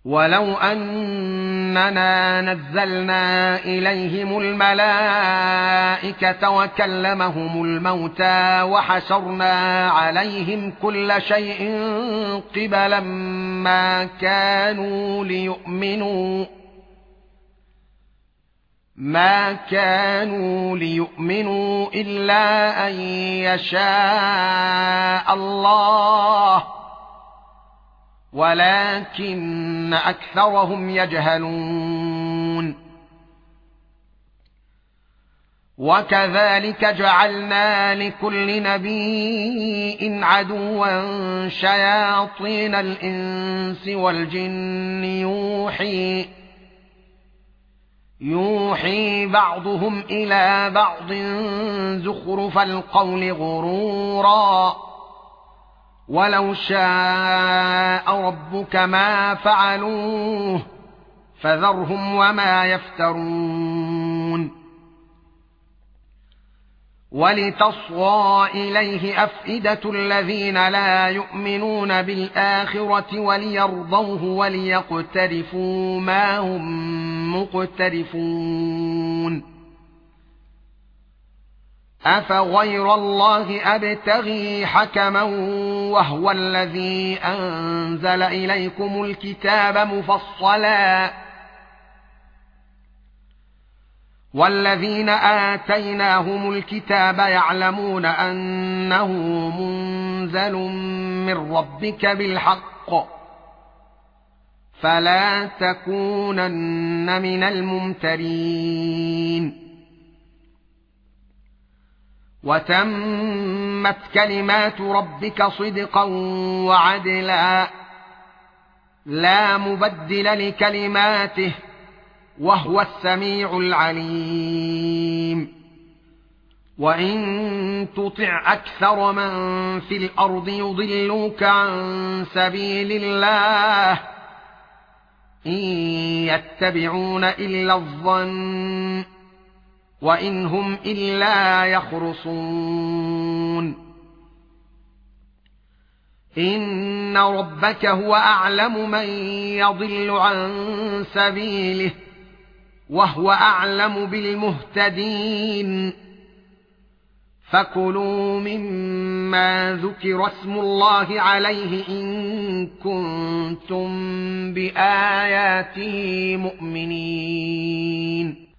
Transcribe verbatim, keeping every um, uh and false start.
ولو أننا نزلنا إليهم الملائكة وكلمهم الموتى وحشرنا عليهم كل شيء قبلا ما كانوا ليؤمنوا ما كانوا ليؤمنوا إلا أن يشاء الله ولكن أكثرهم يجهلون. وكذلك جعلنا لكل نبي عدوا شياطين الإنس والجن يوحي يوحي بعضهم إلى بعض زخرف القول غرورا ولو شاء ربك ما فعلوه فذرهم وما يفترون. ولتصغى إليه أفئدة الذين لا يؤمنون بالآخرة وليرضوه وليقترفوا ما هم مقترفون. أفغير الله أبتغي حكما وهو الذي أنزل إليكم الكتاب مفصلا والذين آتيناهم الكتاب يعلمون أنه منزل من ربك بالحق فلا تكونن من الممترين. وتمت كلمات ربك صدقا وعدلا لا مبدل لكلماته وهو السميع العليم. وإن تطع أكثر من في الأرض يضلوك عن سبيل الله إن يتبعون إلا الظن وإن هم إلا يخرصون. إن ربك هو أعلم من يضل عن سبيله وهو أعلم بالمهتدين. فكلوا مما ذكر اسم الله عليه إن كنتم بآياته مؤمنين.